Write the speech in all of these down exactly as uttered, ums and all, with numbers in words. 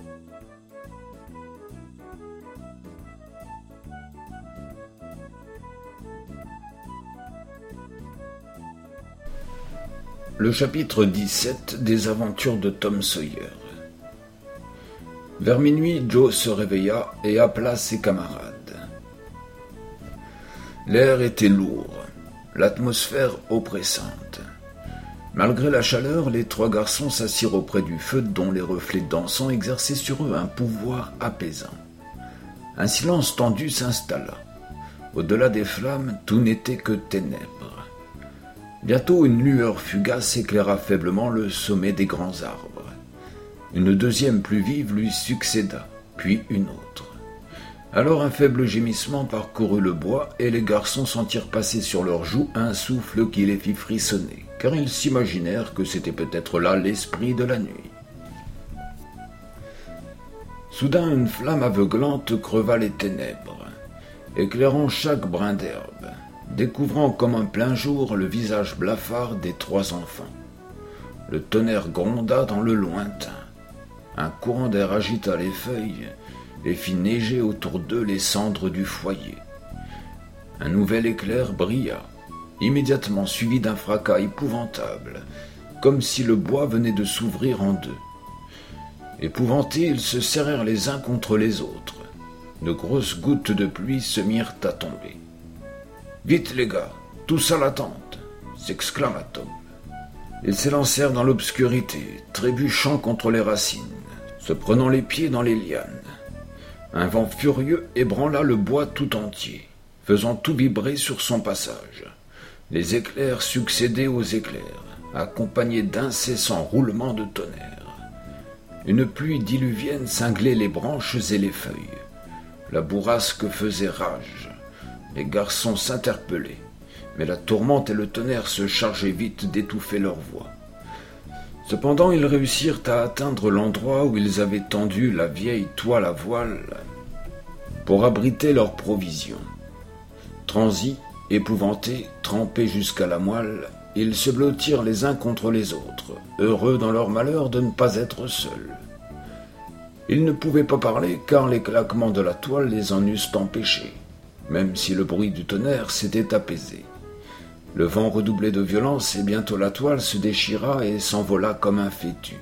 Le chapitre dix-sept des aventures de Tom Sawyer. Vers minuit, Joe se réveilla et appela ses camarades. L'air était lourd, l'atmosphère oppressante. Malgré la chaleur, les trois garçons s'assirent auprès du feu dont les reflets dansants exerçaient sur eux un pouvoir apaisant. Un silence tendu s'installa. Au-delà des flammes, tout n'était que ténèbres. Bientôt, une lueur fugace éclaira faiblement le sommet des grands arbres. Une deuxième plus vive lui succéda, puis une autre. Alors un faible gémissement parcourut le bois et les garçons sentirent passer sur leurs joues un souffle qui les fit frissonner, car ils s'imaginèrent que c'était peut-être là l'esprit de la nuit. Soudain, une flamme aveuglante creva les ténèbres, éclairant chaque brin d'herbe, découvrant comme un plein jour le visage blafard des trois enfants. Le tonnerre gronda dans le lointain. Un courant d'air agita les feuilles et fit neiger autour d'eux les cendres du foyer. Un nouvel éclair brilla, immédiatement suivi d'un fracas épouvantable, comme si le bois venait de s'ouvrir en deux. Épouvantés, ils se serrèrent les uns contre les autres. De grosses gouttes de pluie se mirent à tomber. « Vite, les gars, tous à la tente !» s'exclama Tom. Ils s'élancèrent dans l'obscurité, trébuchant contre les racines, se prenant les pieds dans les lianes. Un vent furieux ébranla le bois tout entier, faisant tout vibrer sur son passage. Les éclairs succédaient aux éclairs, accompagnés d'incessants roulements de tonnerre. Une pluie diluvienne cinglait les branches et les feuilles. La bourrasque faisait rage. Les garçons s'interpellaient, mais la tourmente et le tonnerre se chargeaient vite d'étouffer leur voix. Cependant, ils réussirent à atteindre l'endroit où ils avaient tendu la vieille toile à voile pour abriter leurs provisions. Transis, épouvantés, trempés jusqu'à la moelle, ils se blottirent les uns contre les autres, heureux dans leur malheur de ne pas être seuls. Ils ne pouvaient pas parler car les claquements de la toile les en eussent empêchés, même si le bruit du tonnerre s'était apaisé. Le vent redoublait de violence et bientôt la toile se déchira et s'envola comme un fétu.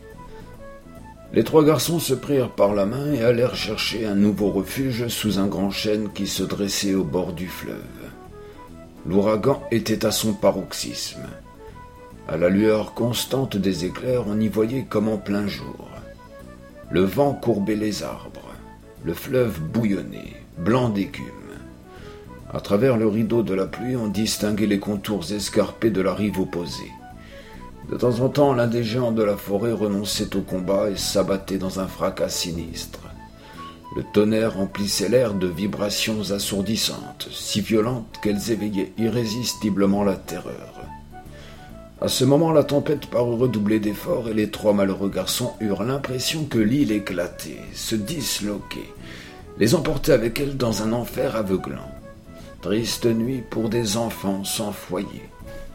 Les trois garçons se prirent par la main et allèrent chercher un nouveau refuge sous un grand chêne qui se dressait au bord du fleuve. L'ouragan était à son paroxysme. À la lueur constante des éclairs, on y voyait comme en plein jour. Le vent courbait les arbres, le fleuve bouillonnait, blanc d'écume. À travers le rideau de la pluie, on distinguait les contours escarpés de la rive opposée. De temps en temps, l'un des géants de la forêt renonçait au combat et s'abattait dans un fracas sinistre. Le tonnerre emplissait l'air de vibrations assourdissantes, si violentes qu'elles éveillaient irrésistiblement la terreur. À ce moment, la tempête parut redoubler d'efforts et les trois malheureux garçons eurent l'impression que l'île éclatait, se disloquait, les emportait avec elle dans un enfer aveuglant. Triste nuit pour des enfants sans foyer.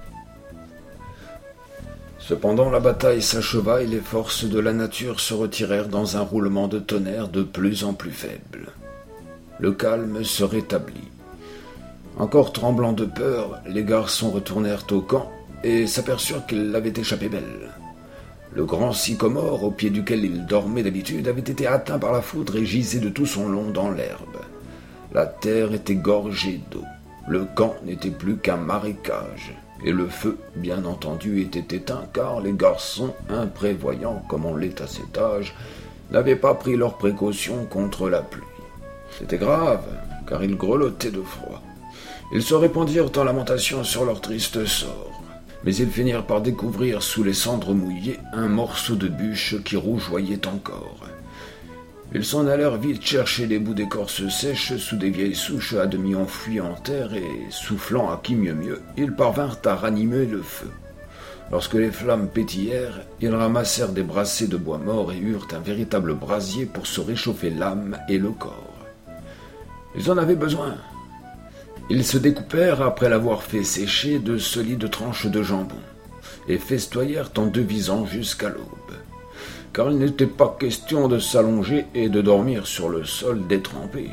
Cependant, la bataille s'acheva et les forces de la nature se retirèrent dans un roulement de tonnerre de plus en plus faible. Le calme se rétablit. Encore tremblants de peur, les garçons retournèrent au camp et s'aperçurent qu'ils l'avaient échappé belle. Le grand sycomore, au pied duquel ils dormaient d'habitude, avait été atteint par la foudre et gisait de tout son long dans l'herbe. La terre était gorgée d'eau. Le camp n'était plus qu'un marécage. Et le feu, bien entendu, était éteint car les garçons, imprévoyants comme on l'est à cet âge, n'avaient pas pris leurs précautions contre la pluie. C'était grave, car ils grelottaient de froid. Ils se répandirent en lamentations sur leur triste sort. Mais ils finirent par découvrir sous les cendres mouillées un morceau de bûche qui rougeoyait encore. Ils s'en allèrent vite chercher des bouts d'écorce sèche sous des vieilles souches à demi enfouies en terre et, soufflant à qui mieux mieux, ils parvinrent à ranimer le feu. Lorsque les flammes pétillèrent, ils ramassèrent des brassées de bois mort et eurent un véritable brasier pour se réchauffer l'âme et le corps. Ils en avaient besoin. Ils se découpèrent, après l'avoir fait sécher, de solides tranches de jambon et festoyèrent en devisant jusqu'à l'aube. car il n'était pas question de s'allonger et de dormir sur le sol détrempé.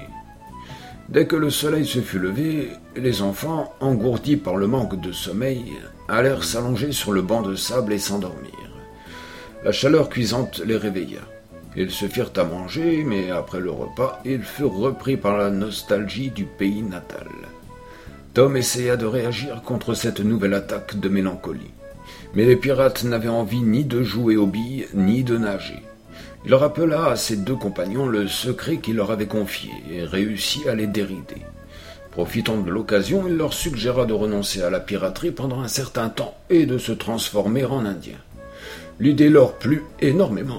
Dès que le soleil se fut levé, les enfants, engourdis par le manque de sommeil, allèrent s'allonger sur le banc de sable et s'endormir. La chaleur cuisante les réveilla. Ils se firent à manger, mais après le repas, ils furent repris par la nostalgie du pays natal. Tom essaya de réagir contre cette nouvelle attaque de mélancolie. Mais les pirates n'avaient envie ni de jouer aux billes, ni de nager. Il rappela à ses deux compagnons le secret qu'il leur avait confié et réussit à les dérider. Profitant de l'occasion, il leur suggéra de renoncer à la piraterie pendant un certain temps et de se transformer en Indiens. L'idée leur plut énormément.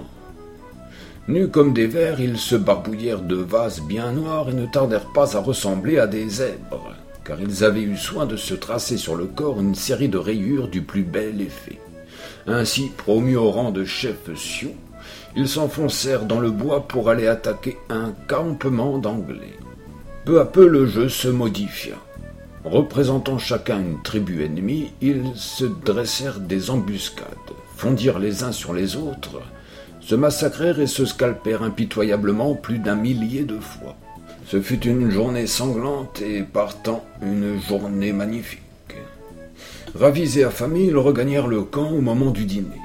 Nus comme des vers, ils se barbouillèrent de vases bien noirs et ne tardèrent pas à ressembler à des zèbres, car ils avaient eu soin de se tracer sur le corps une série de rayures du plus bel effet. Ainsi, promus au rang de chefs sioux, ils s'enfoncèrent dans le bois pour aller attaquer un campement d'Anglais. Peu à peu, le jeu se modifia. Représentant chacun une tribu ennemie, ils se dressèrent des embuscades, fondirent les uns sur les autres, se massacrèrent et se scalpèrent impitoyablement plus d'un millier de fois. Ce fut une journée sanglante et, partant, une journée magnifique. Ravis et affamés, ils regagnèrent le camp au moment du dîner.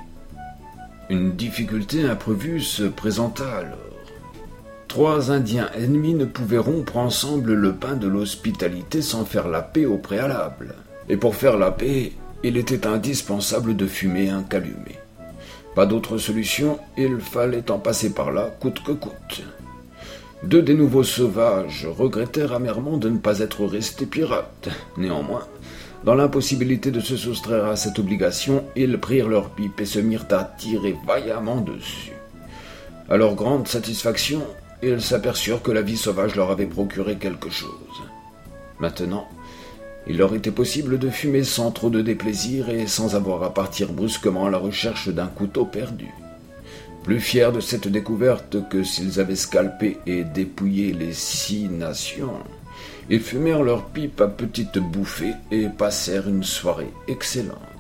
Une difficulté imprévue se présenta alors. Trois Indiens ennemis ne pouvaient rompre ensemble le pain de l'hospitalité sans faire la paix au préalable. Et pour faire la paix, il était indispensable de fumer un calumet. Pas d'autre solution, il fallait en passer par là, coûte que coûte. Deux des nouveaux sauvages regrettèrent amèrement de ne pas être restés pirates. Néanmoins, dans l'impossibilité de se soustraire à cette obligation, ils prirent leurs pipes et se mirent à tirer vaillamment dessus. À leur grande satisfaction, ils s'aperçurent que la vie sauvage leur avait procuré quelque chose. Maintenant, il leur était possible de fumer sans trop de déplaisir et sans avoir à partir brusquement à la recherche d'un couteau perdu. Plus fiers de cette découverte que s'ils avaient scalpé et dépouillé les six nations, ils fumèrent leurs pipes à petites bouffées et passèrent une soirée excellente.